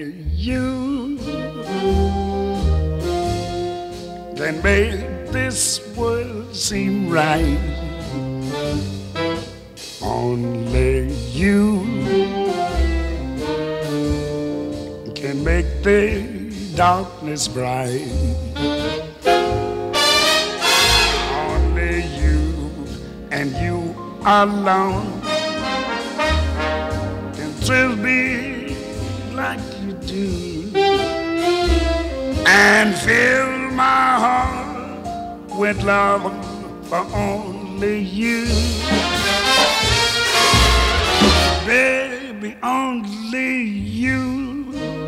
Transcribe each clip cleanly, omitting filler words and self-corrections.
you can make this world seem right. Only you can make the darkness bright. Only you and you alone can thrill me like you do and fill my heart with love for only you. Baby, only you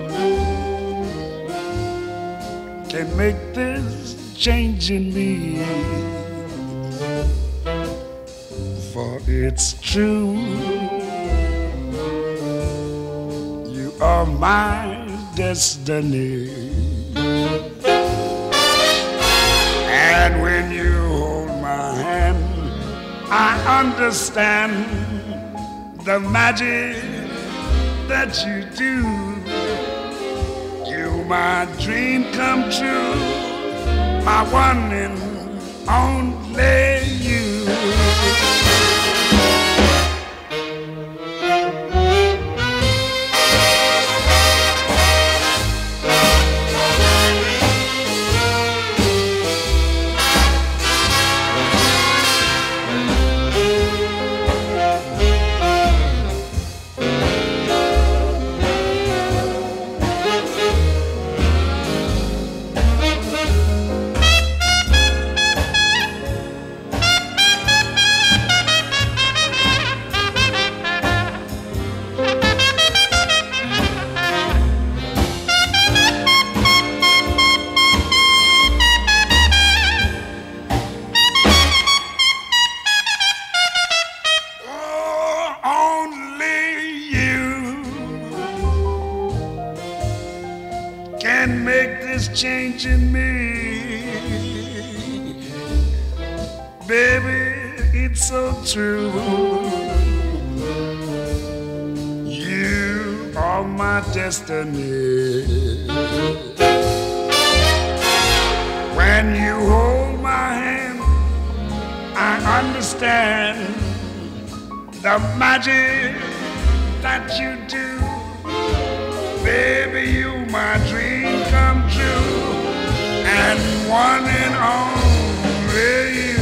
can make this change in me. For it's true, you are my destiny. And when you hold my hand, I understand the magic that you do. You my dream come true, my one and only you. Can make this change in me. Baby, it's so true. You are my destiny. When you hold my hand, I understand the magic that you do. Baby, you my dream come true, and one and only you.